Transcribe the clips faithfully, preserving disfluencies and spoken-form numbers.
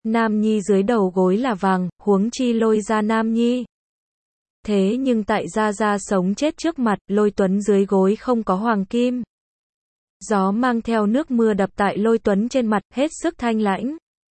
Nam Nhi dưới đầu gối là vàng, huống chi Lôi gia Nam Nhi. Thế nhưng tại Gia Gia sống chết trước mặt, Lôi Tuấn dưới gối không có hoàng kim. Gió mang theo nước mưa đập tại Lôi Tuấn trên mặt, hết sức thanh lãnh.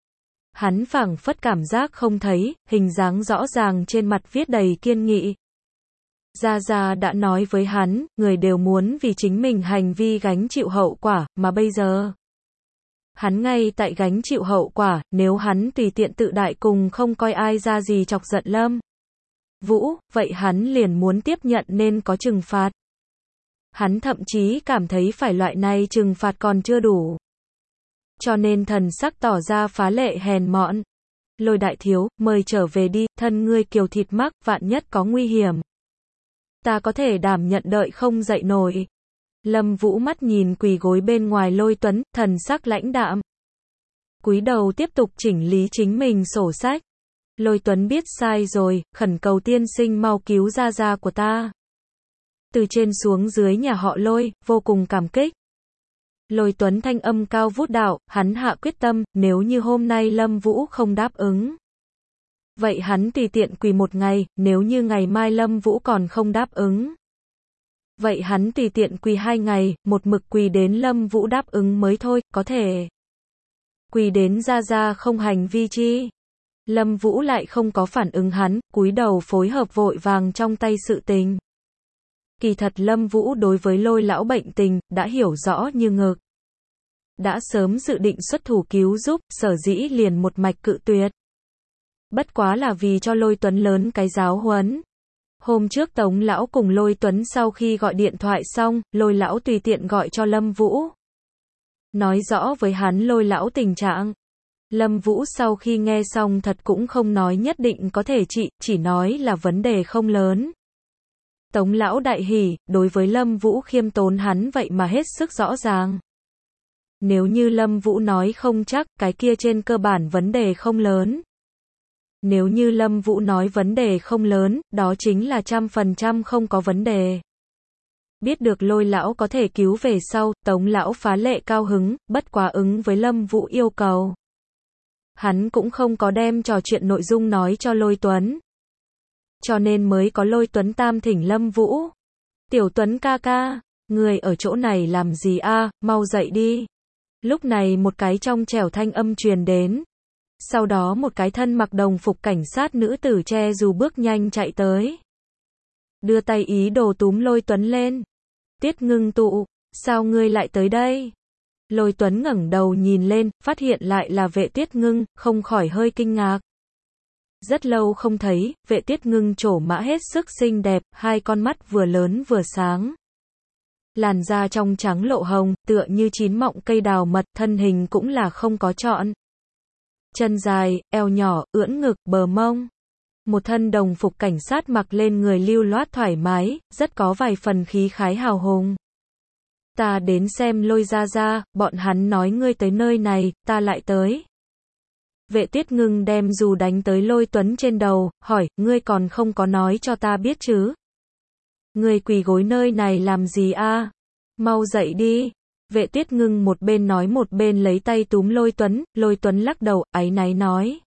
Hắn phảng phất cảm giác không thấy, hình dáng rõ ràng trên mặt viết đầy kiên nghị. Gia Gia đã nói với hắn, người đều muốn vì chính mình hành vi gánh chịu hậu quả, mà bây giờ hắn ngay tại gánh chịu hậu quả, nếu hắn tùy tiện tự đại cùng không coi ai ra gì chọc giận Lâm Vũ, vậy hắn liền muốn tiếp nhận nên có trừng phạt. Hắn thậm chí cảm thấy phải loại này trừng phạt còn chưa đủ. Cho nên thần sắc tỏ ra phá lệ hèn mọn. Lôi đại thiếu, mời trở về đi, thân ngươi kiều thịt mắc, vạn nhất có nguy hiểm. Ta có thể đảm nhận đợi không dậy nổi. Lâm Vũ mắt nhìn quỳ gối bên ngoài Lôi Tuấn, thần sắc lãnh đạm. Cúi đầu tiếp tục chỉnh lý chính mình sổ sách. Lôi Tuấn biết sai rồi, khẩn cầu tiên sinh mau cứu Gia Gia của ta. Từ trên xuống dưới nhà họ Lôi, vô cùng cảm kích. Lôi Tuấn thanh âm cao vút đạo, hắn hạ quyết tâm, nếu như hôm nay Lâm Vũ không đáp ứng. Vậy hắn tùy tiện quỳ một ngày, nếu như ngày mai Lâm Vũ còn không đáp ứng. Vậy hắn tùy tiện quỳ hai ngày, một mực quỳ đến Lâm Vũ đáp ứng mới thôi, có thể. Quỳ đến Gia Gia không hành vi chi. Lâm Vũ lại không có phản ứng hắn, cúi đầu phối hợp vội vàng trong tay sự tình. Kỳ thật Lâm Vũ đối với Lôi lão bệnh tình, đã hiểu rõ như ngực. Đã sớm dự định xuất thủ cứu giúp, sở dĩ liền một mạch cự tuyệt. Bất quá là vì cho Lôi Tuấn lớn cái giáo huấn. Hôm trước Tống lão cùng Lôi Tuấn sau khi gọi điện thoại xong, Lôi lão tùy tiện gọi cho Lâm Vũ. Nói rõ với hắn Lôi lão tình trạng. Lâm Vũ sau khi nghe xong thật cũng không nói nhất định có thể trị, chỉ nói là vấn đề không lớn. Tống lão đại hỉ, đối với Lâm Vũ khiêm tốn hắn vậy mà hết sức rõ ràng. Nếu như Lâm Vũ nói không chắc, cái kia trên cơ bản vấn đề không lớn. Nếu như Lâm Vũ nói vấn đề không lớn, đó chính là trăm phần trăm không có vấn đề. Biết được Lôi lão có thể cứu về sau, Tống lão phá lệ cao hứng, bất quá ứng với Lâm Vũ yêu cầu. Hắn cũng không có đem trò chuyện nội dung nói cho Lôi Tuấn. Cho nên mới có Lôi Tuấn tam thỉnh Lâm Vũ. Tiểu Tuấn ca ca, người ở chỗ này làm gì a, mau dậy đi. Lúc này một cái trong trẻo thanh âm truyền đến. Sau đó một cái thân mặc đồng phục cảnh sát nữ tử che dù bước nhanh chạy tới. Đưa tay ý đồ túm Lôi Tuấn lên. Tiết Ngưng Tụ, sao ngươi lại tới đây? Lôi Tuấn ngẩng đầu nhìn lên, phát hiện lại là Vệ Tiết Ngưng, không khỏi hơi kinh ngạc. Rất lâu không thấy, Vệ Tiết Ngưng trổ mã hết sức xinh đẹp, hai con mắt vừa lớn vừa sáng. Làn da trong trắng lộ hồng, tựa như chín mọng cây đào mật, thân hình cũng là không có chọn. Chân dài, eo nhỏ, ưỡn ngực, bờ mông. Một thân đồng phục cảnh sát mặc lên người lưu loát thoải mái, rất có vài phần khí khái hào hùng. Ta đến xem Lôi Gia Gia, bọn hắn nói ngươi tới nơi này, ta lại tới. Vệ Tiết Ngưng đem dù đánh tới Lôi Tuấn trên đầu, hỏi, ngươi còn không có nói cho ta biết chứ? Ngươi quỳ gối nơi này làm gì a? Mau dậy đi. Vệ Tiết Ngưng một bên nói một bên lấy tay túm Lôi Tuấn, Lôi Tuấn lắc đầu, áy náy nói.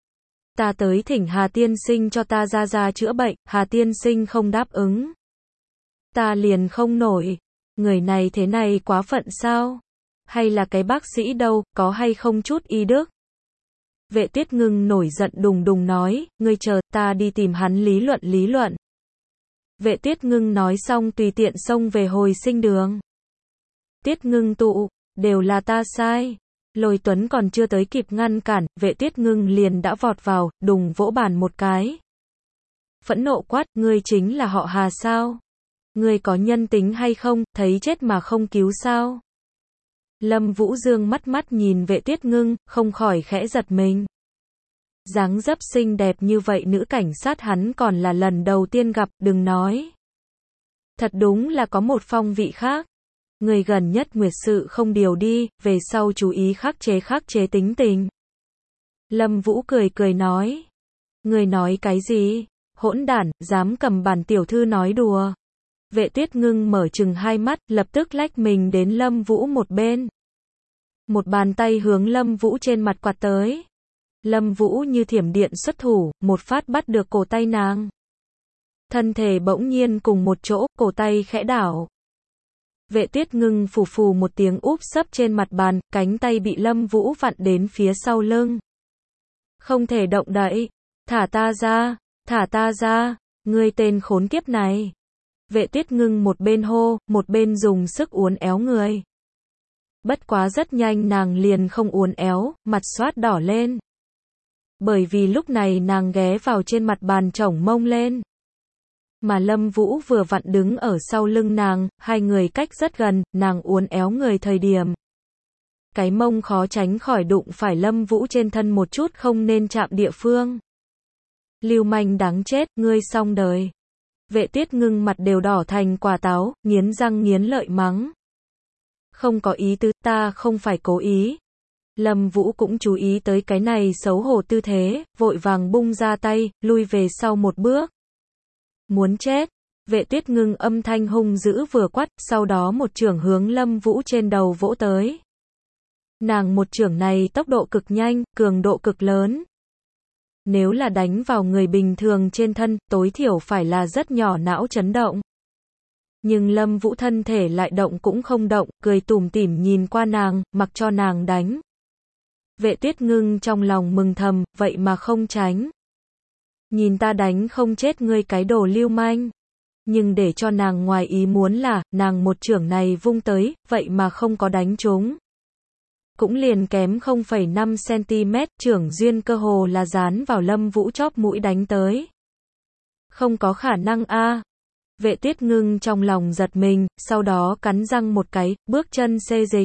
Ta tới thỉnh Hà tiên sinh cho ta Gia Gia chữa bệnh, Hà tiên sinh không đáp ứng. Ta liền không nổi. Người này thế này quá phận sao? Hay là cái bác sĩ đâu, có hay không chút y đức? Vệ Tiết Ngưng nổi giận đùng đùng nói, ngươi chờ, ta đi tìm hắn lý luận lý luận. Vệ Tiết Ngưng nói xong tùy tiện xông về hồi sinh đường. Tiết Ngưng Tụ, đều là ta sai. Lôi Tuấn còn chưa tới kịp ngăn cản, Vệ Tiết Ngưng liền đã vọt vào, đùng vỗ bàn một cái. Phẫn nộ quát, ngươi chính là họ Hà sao? Ngươi có nhân tính hay không, thấy chết mà không cứu sao? Lâm Vũ Dương mắt mắt nhìn Vệ Tiết Ngưng, không khỏi khẽ giật mình. Dáng dấp xinh đẹp như vậy nữ cảnh sát hắn còn là lần đầu tiên gặp, đừng nói. Thật đúng là có một phong vị khác. Người gần nhất nguyệt sự không điều đi, về sau chú ý khắc chế khắc chế tính tình. Lâm Vũ cười cười nói. Người nói cái gì? Hỗn đản, dám cầm bản tiểu thư nói đùa. Vệ Tiết Ngưng mở trừng hai mắt, lập tức lách mình đến Lâm Vũ một bên. Một bàn tay hướng Lâm Vũ trên mặt quạt tới. Lâm Vũ như thiểm điện xuất thủ, một phát bắt được cổ tay nàng. Thân thể bỗng nhiên cùng một chỗ, cổ tay khẽ đảo. Vệ Tuyết Ngưng phù phù một tiếng úp sấp trên mặt bàn, cánh tay bị Lâm Vũ vặn đến phía sau lưng. Không thể động đậy. Thả ta ra, thả ta ra, ngươi tên khốn kiếp này. Vệ Tuyết Ngưng một bên hô, một bên dùng sức uốn éo người. Bất quá rất nhanh nàng liền không uốn éo, mặt xoát đỏ lên. Bởi vì lúc này nàng ghé vào trên mặt bàn chổng mông lên. Mà Lâm Vũ vừa vặn đứng ở sau lưng nàng, hai người cách rất gần, nàng uốn éo người thời điểm. Cái mông khó tránh khỏi đụng phải Lâm Vũ trên thân một chút không nên chạm địa phương. Lưu manh đáng chết, ngươi xong đời. Vệ Tuyết Ngưng mặt đều đỏ thành quả táo, nghiến răng nghiến lợi mắng. Không có ý tứ, ta không phải cố ý. Lâm Vũ cũng chú ý tới cái này xấu hổ tư thế, vội vàng bung ra tay, lui về sau một bước. Muốn chết. Vệ Tuyết Ngưng âm thanh hung dữ vừa quát, sau đó một chưởng hướng Lâm Vũ trên đầu vỗ tới. Nàng một chưởng này tốc độ cực nhanh, cường độ cực lớn. Nếu là đánh vào người bình thường trên thân, tối thiểu phải là rất nhỏ não chấn động. Nhưng Lâm Vũ thân thể lại động cũng không động, cười tủm tỉm nhìn qua nàng, mặc cho nàng đánh. Vệ Tuyết Ngưng trong lòng mừng thầm, vậy mà không tránh. Nhìn ta đánh không chết ngươi cái đồ lưu manh. Nhưng để cho nàng ngoài ý muốn là, nàng một chưởng này vung tới, vậy mà không có đánh trúng. Cũng liền kém không phẩy năm xăng-ti-mét, chưởng duyên cơ hồ là dán vào Lâm Vũ chóp mũi đánh tới. Không có khả năng a. Vệ Tuyết Ngưng trong lòng giật mình, sau đó cắn răng một cái, bước chân xê dịch.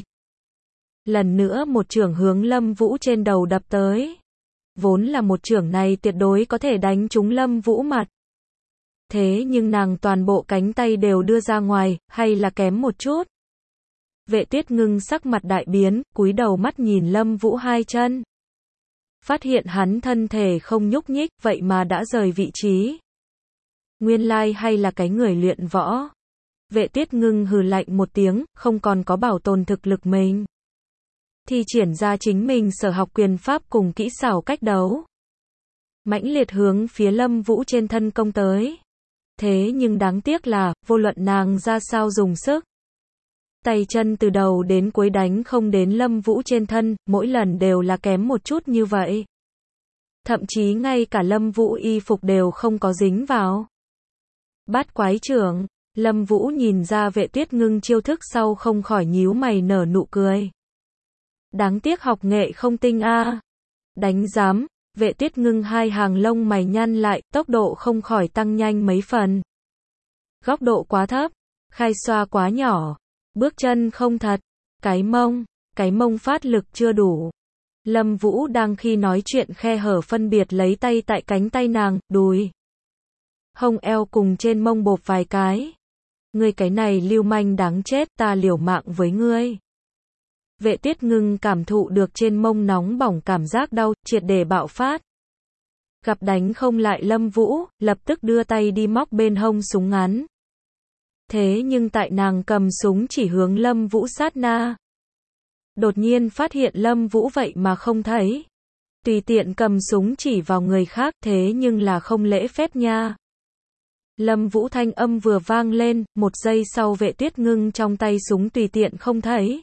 Lần nữa một chưởng hướng Lâm Vũ trên đầu đập tới. Vốn là một chưởng này tuyệt đối có thể đánh trúng Lâm Vũ mặt. Thế nhưng nàng toàn bộ cánh tay đều đưa ra ngoài, hay là kém một chút. Vệ Tuyết Ngưng sắc mặt đại biến, cúi đầu mắt nhìn Lâm Vũ hai chân. Phát hiện hắn thân thể không nhúc nhích, vậy mà đã rời vị trí. Nguyên lai hay là cái người luyện võ. Vệ Tuyết Ngưng hừ lạnh một tiếng, không còn có bảo tồn thực lực mình. Thi triển ra chính mình sở học quyền pháp cùng kỹ xảo cách đấu. Mãnh liệt hướng phía Lâm Vũ trên thân công tới. Thế nhưng đáng tiếc là, vô luận nàng ra sao dùng sức. Tay chân từ đầu đến cuối đánh không đến Lâm Vũ trên thân, mỗi lần đều là kém một chút như vậy. Thậm chí ngay cả Lâm Vũ y phục đều không có dính vào. Bát quái trưởng, Lâm Vũ nhìn ra Vệ Tuyết Ngưng chiêu thức sau không khỏi nhíu mày nở nụ cười. Đáng tiếc học nghệ không tinh a. Đánh giám, Vệ Tuyết Ngưng hai hàng lông mày nhăn lại, tốc độ không khỏi tăng nhanh mấy phần. Góc độ quá thấp, khai xoa quá nhỏ, bước chân không thật, cái mông, cái mông phát lực chưa đủ. Lâm Vũ đang khi nói chuyện khe hở phân biệt lấy tay tại cánh tay nàng, đùi, hông eo cùng trên mông bộp vài cái. Ngươi cái này lưu manh đáng chết, ta liều mạng với ngươi. Vệ Tuyết Ngưng cảm thụ được trên mông nóng bỏng cảm giác đau, triệt để bạo phát. Gặp đánh không lại Lâm Vũ, lập tức đưa tay đi móc bên hông súng ngắn. Thế nhưng tại nàng cầm súng chỉ hướng Lâm Vũ sát na. Đột nhiên phát hiện Lâm Vũ vậy mà không thấy. Tùy tiện cầm súng chỉ vào người khác, thế nhưng là không lễ phép nha. Lâm Vũ thanh âm vừa vang lên, một giây sau Vệ Tuyết Ngưng trong tay súng tùy tiện không thấy.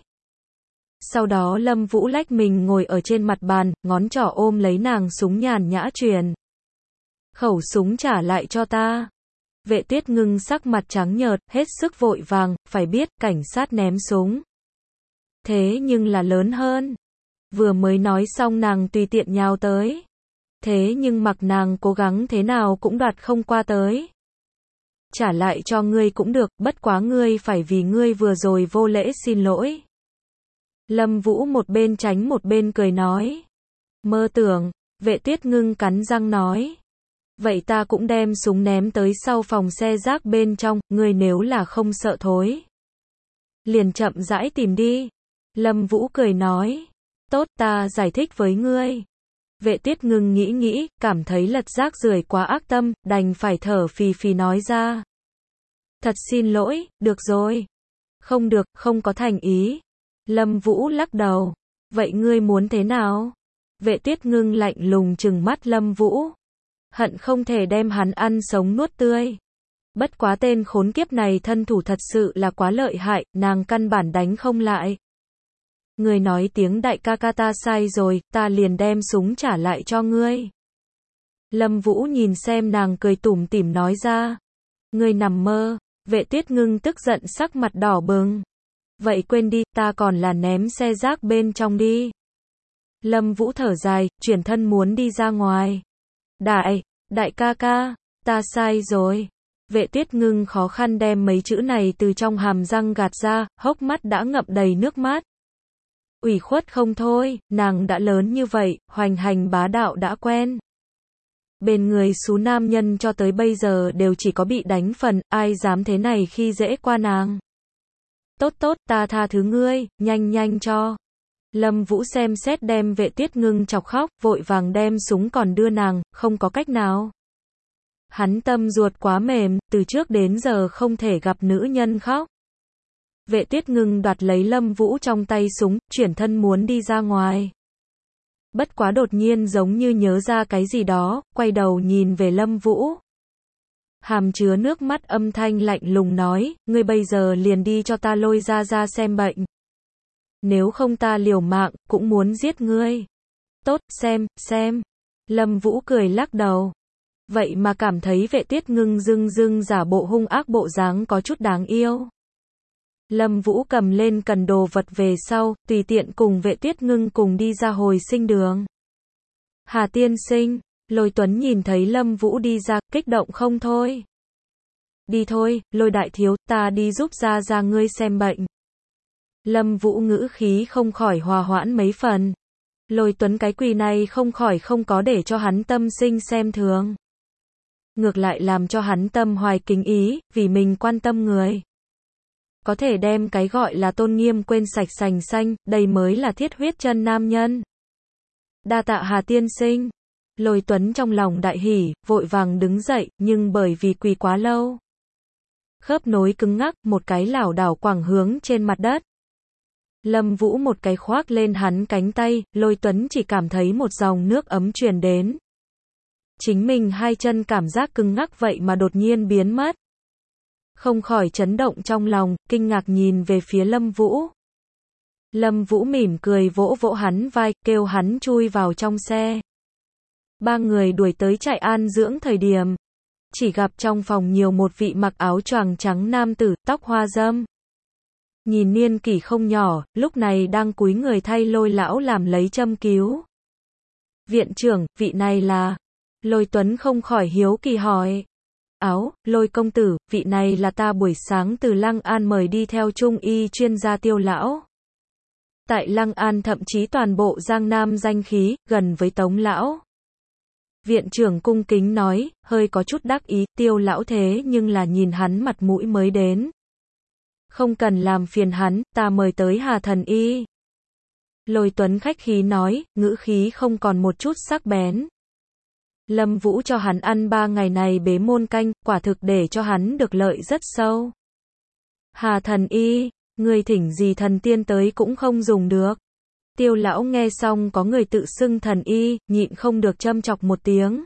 Sau đó Lâm Vũ lách mình ngồi ở trên mặt bàn, ngón trỏ ôm lấy nàng súng nhàn nhã truyền. Khẩu súng trả lại cho ta. Vệ Tuyết Ngưng sắc mặt trắng nhợt, hết sức vội vàng, phải biết cảnh sát ném súng. Thế nhưng là lớn hơn. Vừa mới nói xong nàng tùy tiện nhào tới. Thế nhưng mặc nàng cố gắng thế nào cũng đoạt không qua tới. Trả lại cho ngươi cũng được, bất quá ngươi phải vì ngươi vừa rồi vô lễ xin lỗi. Lâm Vũ một bên tránh một bên cười nói. Mơ tưởng, Vệ Tuyết Ngưng cắn răng nói. Vậy ta cũng đem súng ném tới sau phòng xe rác bên trong, ngươi nếu là không sợ thối. Liền chậm rãi tìm đi. Lâm Vũ cười nói. Tốt, ta giải thích với ngươi. Vệ Tuyết Ngưng nghĩ nghĩ, cảm thấy lật rác rưởi quá ác tâm, đành phải thở phì phì nói ra. Thật xin lỗi, được rồi. Không được, không có thành ý. Lâm Vũ lắc đầu. Vậy ngươi muốn thế nào? Vệ Tuyết Ngưng lạnh lùng trừng mắt Lâm Vũ. Hận không thể đem hắn ăn sống nuốt tươi. Bất quá tên khốn kiếp này thân thủ thật sự là quá lợi hại, nàng căn bản đánh không lại. Người nói tiếng đại ca ca ta sai rồi, ta liền đem súng trả lại cho ngươi. Lâm Vũ nhìn xem nàng cười tủm tỉm nói ra. Ngươi nằm mơ. Vệ Tuyết Ngưng tức giận sắc mặt đỏ bừng. Vậy quên đi, ta còn là ném xe rác bên trong đi. Lâm Vũ thở dài, chuyển thân muốn đi ra ngoài. Đại, đại ca ca, ta sai rồi. Vệ Tuyết Ngưng khó khăn đem mấy chữ này từ trong hàm răng gạt ra, hốc mắt đã ngậm đầy nước mắt. Ủy khuất không thôi, nàng đã lớn như vậy, hoành hành bá đạo đã quen. Bên người xú nam nhân cho tới bây giờ đều chỉ có bị đánh phần, ai dám thế này khi dễ qua nàng. Tốt tốt, ta tha thứ ngươi, nhanh nhanh cho. Lâm Vũ xem xét đem Vệ Tuyết Ngưng chọc khóc, vội vàng đem súng còn đưa nàng, không có cách nào. Hắn tâm ruột quá mềm, từ trước đến giờ không thể gặp nữ nhân khóc. Vệ Tuyết Ngưng đoạt lấy Lâm Vũ trong tay súng, chuyển thân muốn đi ra ngoài. Bất quá đột nhiên giống như nhớ ra cái gì đó, quay đầu nhìn về Lâm Vũ. Hàm chứa nước mắt âm thanh lạnh lùng nói, ngươi bây giờ liền đi cho ta lôi ra ra xem bệnh. Nếu không ta liều mạng, cũng muốn giết ngươi. Tốt, xem, xem. Lâm Vũ cười lắc đầu. Vậy mà cảm thấy Vệ Tuyết Ngưng dưng dưng giả bộ hung ác bộ dáng có chút đáng yêu. Lâm Vũ cầm lên cần đồ vật về sau, tùy tiện cùng Vệ Tuyết Ngưng cùng đi ra hồi sinh đường. Hà tiên sinh, Lôi Tuấn nhìn thấy Lâm Vũ đi ra, kích động không thôi. Đi thôi, Lôi đại thiếu, ta đi giúp ra ra ngươi xem bệnh. Lâm Vũ ngữ khí không khỏi hòa hoãn mấy phần. Lôi Tuấn cái quỳ này không khỏi không có để cho hắn tâm sinh xem thường. Ngược lại làm cho hắn tâm hoài kính ý, vì mình quan tâm người. Có thể đem cái gọi là tôn nghiêm quên sạch sành xanh, đây mới là thiết huyết chân nam nhân. Đa tạ Hà tiên sinh. Lôi Tuấn trong lòng đại hỉ, vội vàng đứng dậy, nhưng bởi vì quỳ quá lâu. Khớp nối cứng ngắc, một cái lảo đảo quẳng hướng trên mặt đất. Lâm Vũ một cái khoác lên hắn cánh tay, Lôi Tuấn chỉ cảm thấy một dòng nước ấm truyền đến. Chính mình hai chân cảm giác cứng ngắc vậy mà đột nhiên biến mất. Không khỏi chấn động trong lòng, kinh ngạc nhìn về phía Lâm Vũ. Lâm Vũ mỉm cười vỗ vỗ hắn vai, kêu hắn chui vào trong xe. Ba người đuổi tới trại an dưỡng thời điểm. Chỉ gặp trong phòng nhiều một vị mặc áo choàng trắng nam tử, tóc hoa râm. Nhìn niên kỷ không nhỏ, lúc này đang cúi người thay Lôi lão làm lấy châm cứu. Viện trưởng, vị này là... Lôi Tuấn không khỏi hiếu kỳ hỏi. Áo, Lôi công tử, vị này là ta buổi sáng từ Lăng An mời đi theo trung y chuyên gia Tiêu lão. Tại Lăng An thậm chí toàn bộ Giang Nam danh khí, gần với Tống lão. Viện trưởng cung kính nói, hơi có chút đắc ý, Tiêu lão thế nhưng là nhìn hắn mặt mũi mới đến. Không cần làm phiền hắn, ta mời tới Hà thần y. Lôi Tuấn khách khí nói, ngữ khí không còn một chút sắc bén. Lâm Vũ cho hắn ăn ba ngày này bế môn canh, quả thực để cho hắn được lợi rất sâu. Hà thần y, người thỉnh gì thần tiên tới cũng không dùng được. Tiêu lão nghe xong có người tự xưng thần y, nhịn không được châm chọc một tiếng.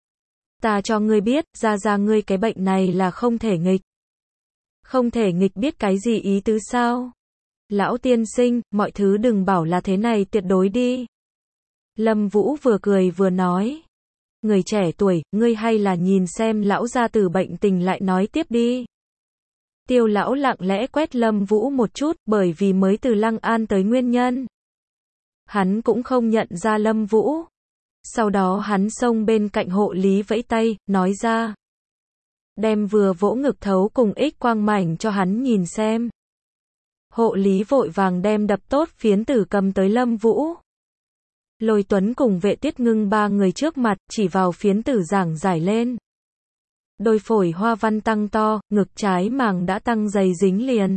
Ta cho ngươi biết, ra ra ngươi cái bệnh này là không thể nghịch. Không thể nghịch biết cái gì ý tứ sao? Lão tiên sinh, mọi thứ đừng bảo là thế này tuyệt đối đi. Lâm Vũ vừa cười vừa nói. Người trẻ tuổi, ngươi hay là nhìn xem lão gia tử bệnh tình lại nói tiếp đi. Tiêu lão lặng lẽ quét Lâm Vũ một chút, bởi vì mới từ Lăng An tới nguyên nhân. Hắn cũng không nhận ra Lâm Vũ. Sau đó hắn xông bên cạnh hộ lý vẫy tay, nói ra. Đem vừa vỗ ngực thấu cùng ích quang mảnh cho hắn nhìn xem. Hộ lý vội vàng đem đập tốt phiến tử cầm tới Lâm Vũ. Lôi Tuấn cùng Vệ Tuyết Ngưng ba người trước mặt, chỉ vào phiến tử giảng giải lên. Đôi phổi hoa văn tăng to, ngực trái màng đã tăng dày dính liền.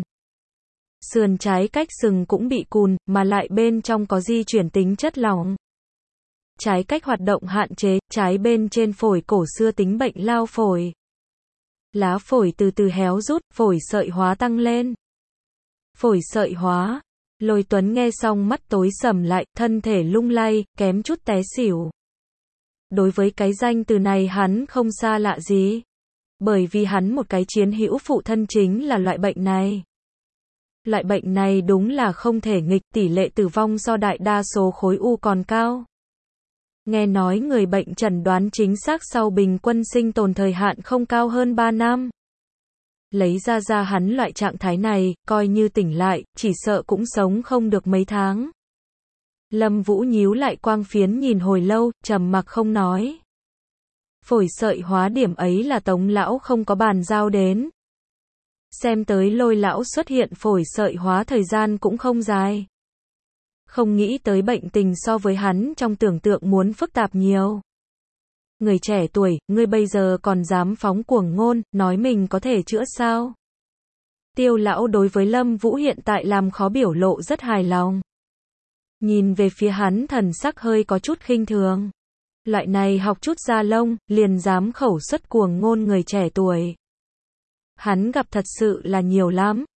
Sườn trái cách sừng cũng bị cùn, mà lại bên trong có di chuyển tính chất lỏng. Trái cách hoạt động hạn chế, trái bên trên phổi cổ xưa tính bệnh lao phổi. Lá phổi từ từ héo rút, phổi sợi hóa tăng lên. Phổi sợi hóa. Lôi Tuấn nghe xong mắt tối sầm lại, thân thể lung lay, kém chút té xỉu. Đối với cái danh từ này hắn không xa lạ gì. Bởi vì hắn một cái chiến hữu phụ thân chính là loại bệnh này. Loại bệnh này đúng là không thể nghịch, tỷ lệ tử vong do đại đa số khối u còn cao. Nghe nói người bệnh chẩn đoán chính xác sau bình quân sinh tồn thời hạn không cao hơn ba năm. Lấy ra ra hắn loại trạng thái này, coi như tỉnh lại, chỉ sợ cũng sống không được mấy tháng. Lâm Vũ nhíu lại quang phiến nhìn hồi lâu, trầm mặc không nói. Phổi sợi hóa điểm ấy là Tống lão không có bàn giao đến. Xem tới Lôi lão xuất hiện phổi sợi hóa thời gian cũng không dài. Không nghĩ tới bệnh tình so với hắn trong tưởng tượng muốn phức tạp nhiều. Người trẻ tuổi, ngươi bây giờ còn dám phóng cuồng ngôn, nói mình có thể chữa sao? Tiêu lão đối với Lâm Vũ hiện tại làm khó biểu lộ rất hài lòng. Nhìn về phía hắn thần sắc hơi có chút khinh thường. Loại này học chút da lông, liền dám khẩu xuất cuồng ngôn người trẻ tuổi. Hắn gặp thật sự là nhiều lắm.